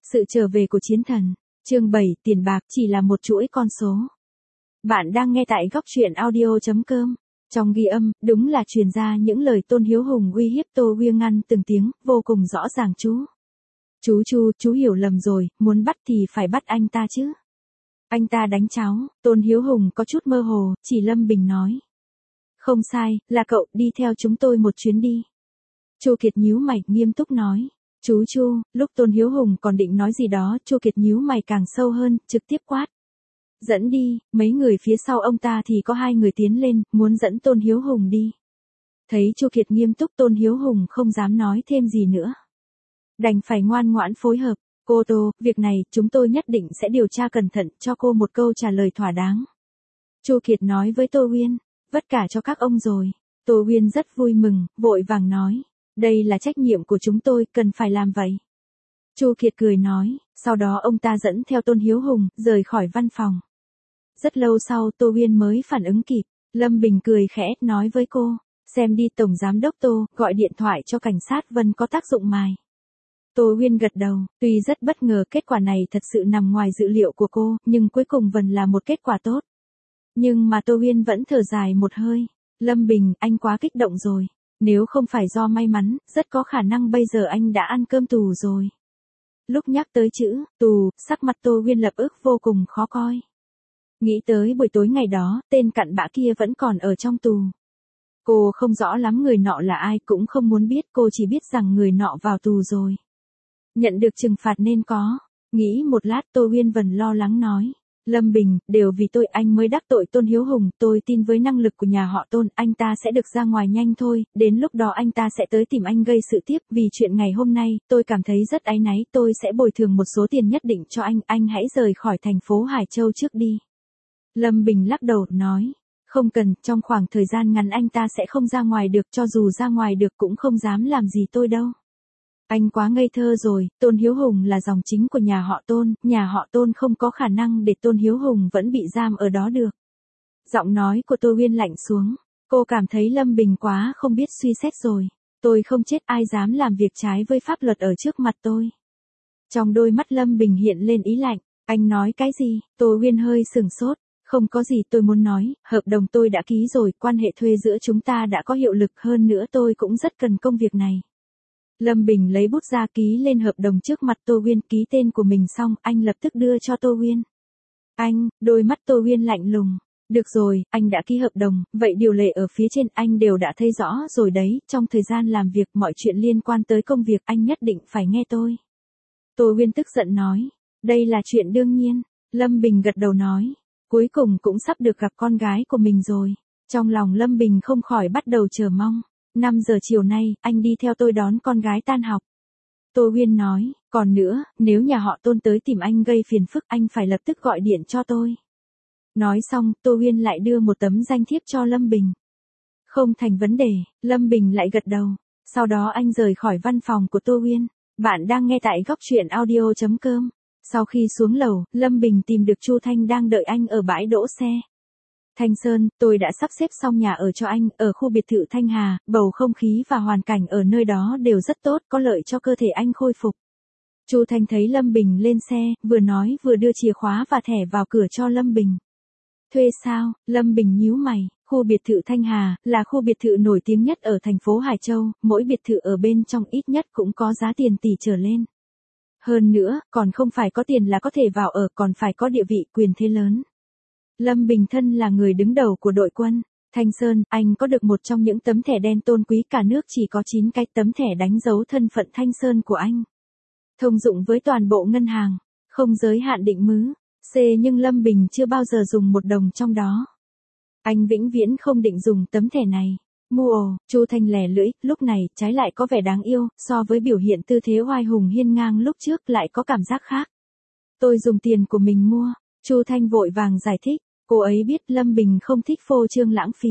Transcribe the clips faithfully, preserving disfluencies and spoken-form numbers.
Sự trở về của chiến thần. Chương bảy, tiền bạc chỉ là một chuỗi con số. Bạn đang nghe tại góc truyện audio chấm com. Trong ghi âm, đúng là truyền ra những lời Tôn Hiếu Hùng uy hiếp Tô Huyên Ngăn từng tiếng, vô cùng rõ ràng chú. Chú Chu, chú hiểu lầm rồi, muốn bắt thì phải bắt anh ta chứ. Anh ta đánh cháu, Tôn Hiếu Hùng có chút mơ hồ, chỉ Lâm Bình nói. Không sai, là cậu, đi theo chúng tôi một chuyến đi. Chu Kiệt nhíu mày, nghiêm túc nói. Chú Chu, lúc Tôn Hiếu Hùng còn định nói gì đó, Chu Kiệt nhíu mày càng sâu hơn, trực tiếp quát. Dẫn đi, mấy người phía sau ông ta thì có hai người tiến lên, muốn dẫn Tôn Hiếu Hùng đi. Thấy Chu Kiệt nghiêm túc, Tôn Hiếu Hùng không dám nói thêm gì nữa. Đành phải ngoan ngoãn phối hợp. Cô Tô, việc này chúng tôi nhất định sẽ điều tra cẩn thận, cho cô một câu trả lời thỏa đáng. Chu Kiệt nói với Tô Huyên, vất cả cho các ông rồi. Tô Huyên rất vui mừng, vội vàng nói. Đây là trách nhiệm của chúng tôi, cần phải làm vậy. Chu Kiệt cười nói, sau đó ông ta dẫn theo Tôn Hiếu Hùng, rời khỏi văn phòng. Rất lâu sau Tô Huyên mới phản ứng kịp, Lâm Bình cười khẽ, nói với cô, xem đi Tổng Giám Đốc Tô, gọi điện thoại cho cảnh sát Vân có tác dụng mài. Tô Huyên gật đầu, tuy rất bất ngờ kết quả này thật sự nằm ngoài dự liệu của cô, nhưng cuối cùng vẫn là một kết quả tốt. Nhưng mà Tô Huyên vẫn thở dài một hơi, Lâm Bình, anh quá kích động rồi. Nếu không phải do may mắn, rất có khả năng bây giờ anh đã ăn cơm tù rồi. Lúc nhắc tới chữ, tù, sắc mặt Tô Huyên lập ức vô cùng khó coi. Nghĩ tới buổi tối ngày đó, tên cặn bã kia vẫn còn ở trong tù. Cô không rõ lắm người nọ là ai, cũng không muốn biết, cô chỉ biết rằng người nọ vào tù rồi. Nhận được trừng phạt nên có. Nghĩ một lát Tô Huyên vẫn lo lắng nói. Lâm Bình, đều vì tôi anh mới đắc tội Tôn Hiếu Hùng, tôi tin với năng lực của nhà họ Tôn, anh ta sẽ được ra ngoài nhanh thôi, đến lúc đó anh ta sẽ tới tìm anh gây sự tiếp, vì chuyện ngày hôm nay, tôi cảm thấy rất áy náy, tôi sẽ bồi thường một số tiền nhất định cho anh, anh hãy rời khỏi thành phố Hải Châu trước đi. Lâm Bình lắc đầu, nói, không cần, trong khoảng thời gian ngắn anh ta sẽ không ra ngoài được, cho dù ra ngoài được cũng không dám làm gì tôi đâu. Anh quá ngây thơ rồi, Tôn Hiếu Hùng là dòng chính của nhà họ Tôn, nhà họ Tôn không có khả năng để Tôn Hiếu Hùng vẫn bị giam ở đó được. Giọng nói của Tô Huyên lạnh xuống, cô cảm thấy Lâm Bình quá không biết suy xét rồi. Tôi không chết, ai dám làm việc trái với pháp luật ở trước mặt tôi. Trong đôi mắt Lâm Bình hiện lên ý lạnh, anh nói cái gì? Tô Huyên hơi sừng sốt, không có gì tôi muốn nói, hợp đồng tôi đã ký rồi, quan hệ thuê giữa chúng ta đã có hiệu lực, hơn nữa tôi cũng rất cần công việc này. Lâm Bình lấy bút ra ký lên hợp đồng trước mặt Tô Huyên, ký tên của mình xong, anh lập tức đưa cho Tô Huyên. Anh, đôi mắt Tô Huyên lạnh lùng. Được rồi, anh đã ký hợp đồng, vậy điều lệ ở phía trên anh đều đã thấy rõ rồi đấy, trong thời gian làm việc mọi chuyện liên quan tới công việc anh nhất định phải nghe tôi. Tô Huyên tức giận nói, đây là chuyện đương nhiên. Lâm Bình gật đầu nói, cuối cùng cũng sắp được gặp con gái của mình rồi. Trong lòng Lâm Bình không khỏi bắt đầu chờ mong. năm giờ chiều nay, anh đi theo tôi đón con gái tan học. Tô Huyên nói, còn nữa, nếu nhà họ Tôn tới tìm anh gây phiền phức anh phải lập tức gọi điện cho tôi. Nói xong, Tô Huyên lại đưa một tấm danh thiếp cho Lâm Bình. Không thành vấn đề, Lâm Bình lại gật đầu. Sau đó anh rời khỏi văn phòng của Tô Huyên. Bạn đang nghe tại góc truyện audio chấm com. Sau khi xuống lầu, Lâm Bình tìm được Chu Thanh đang đợi anh ở bãi đỗ xe. Thanh Sơn, tôi đã sắp xếp xong nhà ở cho anh, ở khu biệt thự Thanh Hà, bầu không khí và hoàn cảnh ở nơi đó đều rất tốt, có lợi cho cơ thể anh khôi phục. Chu Thanh thấy Lâm Bình lên xe, vừa nói vừa đưa chìa khóa và thẻ vào cửa cho Lâm Bình. Thuê sao? Lâm Bình nhíu mày, khu biệt thự Thanh Hà, là khu biệt thự nổi tiếng nhất ở thành phố Hải Châu, mỗi biệt thự ở bên trong ít nhất cũng có giá tiền tỷ trở lên. Hơn nữa, còn không phải có tiền là có thể vào ở, còn phải có địa vị, quyền thế lớn. Lâm Bình thân là người đứng đầu của đội quân. Thanh Sơn, anh có được một trong những tấm thẻ đen tôn quý cả nước, chỉ có chín cái tấm thẻ đánh dấu thân phận Thanh Sơn của anh. Thông dụng với toàn bộ ngân hàng, không giới hạn định mứ. C nhưng Lâm Bình chưa bao giờ dùng một đồng trong đó. Anh vĩnh viễn không định dùng tấm thẻ này. Mua ồ, Chu Thanh lè lưỡi, lúc này trái lại có vẻ đáng yêu, so với biểu hiện tư thế oai hùng hiên ngang lúc trước lại có cảm giác khác. Tôi dùng tiền của mình mua. Chu Thanh vội vàng giải thích. Cô ấy biết Lâm Bình không thích phô trương lãng phí.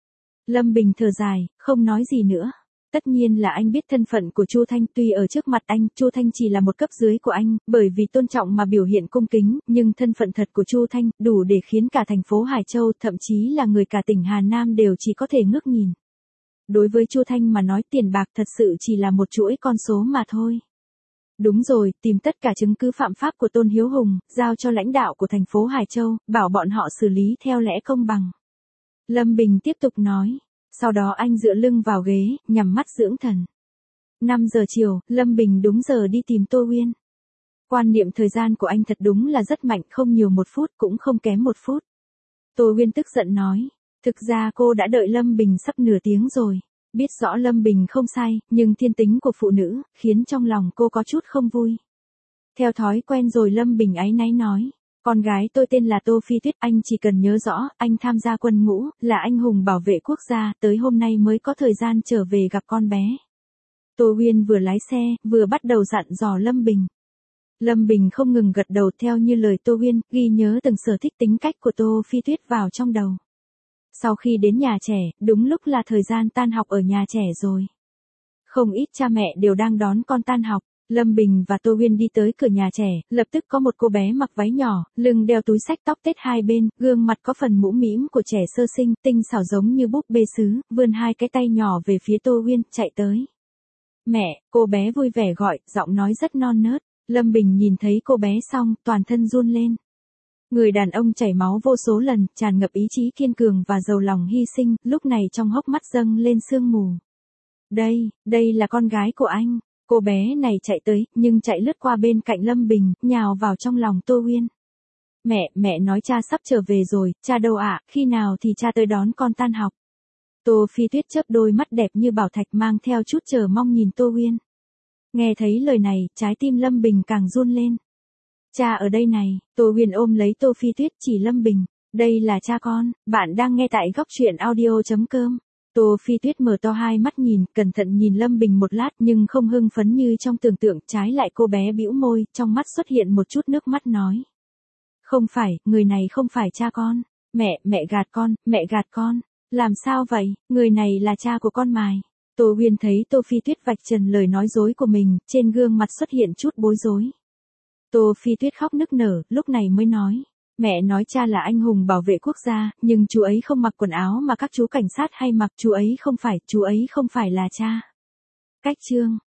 Lâm Bình thở dài, không nói gì nữa. Tất nhiên là anh biết thân phận của Chu Thanh, tuy ở trước mặt anh, Chu Thanh chỉ là một cấp dưới của anh, bởi vì tôn trọng mà biểu hiện cung kính, nhưng thân phận thật của Chu Thanh đủ để khiến cả thành phố Hải Châu, thậm chí là người cả tỉnh Hà Nam đều chỉ có thể ngước nhìn. Đối với Chu Thanh mà nói tiền bạc thật sự chỉ là một chuỗi con số mà thôi. Đúng rồi, tìm tất cả chứng cứ phạm pháp của Tôn Hiếu Hùng, giao cho lãnh đạo của thành phố Hải Châu, bảo bọn họ xử lý theo lẽ công bằng. Lâm Bình tiếp tục nói. Sau đó anh dựa lưng vào ghế, nhắm mắt dưỡng thần. năm giờ chiều, Lâm Bình đúng giờ đi tìm Tô Uyên. Quan niệm thời gian của anh thật đúng là rất mạnh, không nhiều một phút cũng không kém một phút. Tô Uyên tức giận nói. Thực ra cô đã đợi Lâm Bình sắp nửa tiếng rồi. Biết rõ Lâm Bình không sai, nhưng thiên tính của phụ nữ, khiến trong lòng cô có chút không vui. Theo thói quen rồi Lâm Bình áy náy nói. Con gái tôi tên là Tô Phi Tuyết, anh chỉ cần nhớ rõ, anh tham gia quân ngũ, là anh hùng bảo vệ quốc gia, tới hôm nay mới có thời gian trở về gặp con bé. Tô Uyên vừa lái xe, vừa bắt đầu dặn dò Lâm Bình. Lâm Bình không ngừng gật đầu theo như lời Tô Uyên, ghi nhớ từng sở thích tính cách của Tô Phi Tuyết vào trong đầu. Sau khi đến nhà trẻ, đúng lúc là thời gian tan học ở nhà trẻ rồi. Không ít cha mẹ đều đang đón con tan học. Lâm Bình và Tô Uyên đi tới cửa nhà trẻ, lập tức có một cô bé mặc váy nhỏ, lưng đeo túi xách tóc tết hai bên, gương mặt có phần mũm mĩm của trẻ sơ sinh, tinh xảo giống như búp bê sứ, vươn hai cái tay nhỏ về phía Tô Uyên, chạy tới. Mẹ, cô bé vui vẻ gọi, giọng nói rất non nớt. Lâm Bình nhìn thấy cô bé xong, toàn thân run lên. Người đàn ông chảy máu vô số lần, tràn ngập ý chí kiên cường và giàu lòng hy sinh, lúc này trong hốc mắt dâng lên sương mù. Đây, đây là con gái của anh. Cô bé này chạy tới, nhưng chạy lướt qua bên cạnh Lâm Bình, nhào vào trong lòng Tô Uyên. Mẹ, mẹ nói cha sắp trở về rồi, cha đâu ạ, khi nào thì cha tới đón con tan học. Tô Phi Tuyết chớp đôi mắt đẹp như bảo thạch mang theo chút chờ mong nhìn Tô Uyên. Nghe thấy lời này, trái tim Lâm Bình càng run lên. Cha ở đây này, Tô Uyên ôm lấy Tô Phi Tuyết chỉ Lâm Bình. Đây là cha con, bạn đang nghe tại góc truyện audio chấm com. Tô Phi Tuyết mở to hai mắt nhìn, cẩn thận nhìn Lâm Bình một lát nhưng không hưng phấn như trong tưởng tượng, trái lại cô bé bĩu môi, trong mắt xuất hiện một chút nước mắt nói. Không phải, người này không phải cha con. Mẹ, mẹ gạt con, mẹ gạt con. Làm sao vậy, người này là cha của con mài. Tô Uyên thấy Tô Phi Tuyết vạch trần lời nói dối của mình, trên gương mặt xuất hiện chút bối rối. Tô Phi Tuyết khóc nức nở, lúc này mới nói. Mẹ nói cha là anh hùng bảo vệ quốc gia, nhưng chú ấy không mặc quần áo mà các chú cảnh sát hay mặc, chú ấy không phải, chú ấy không phải là cha. Cách chương.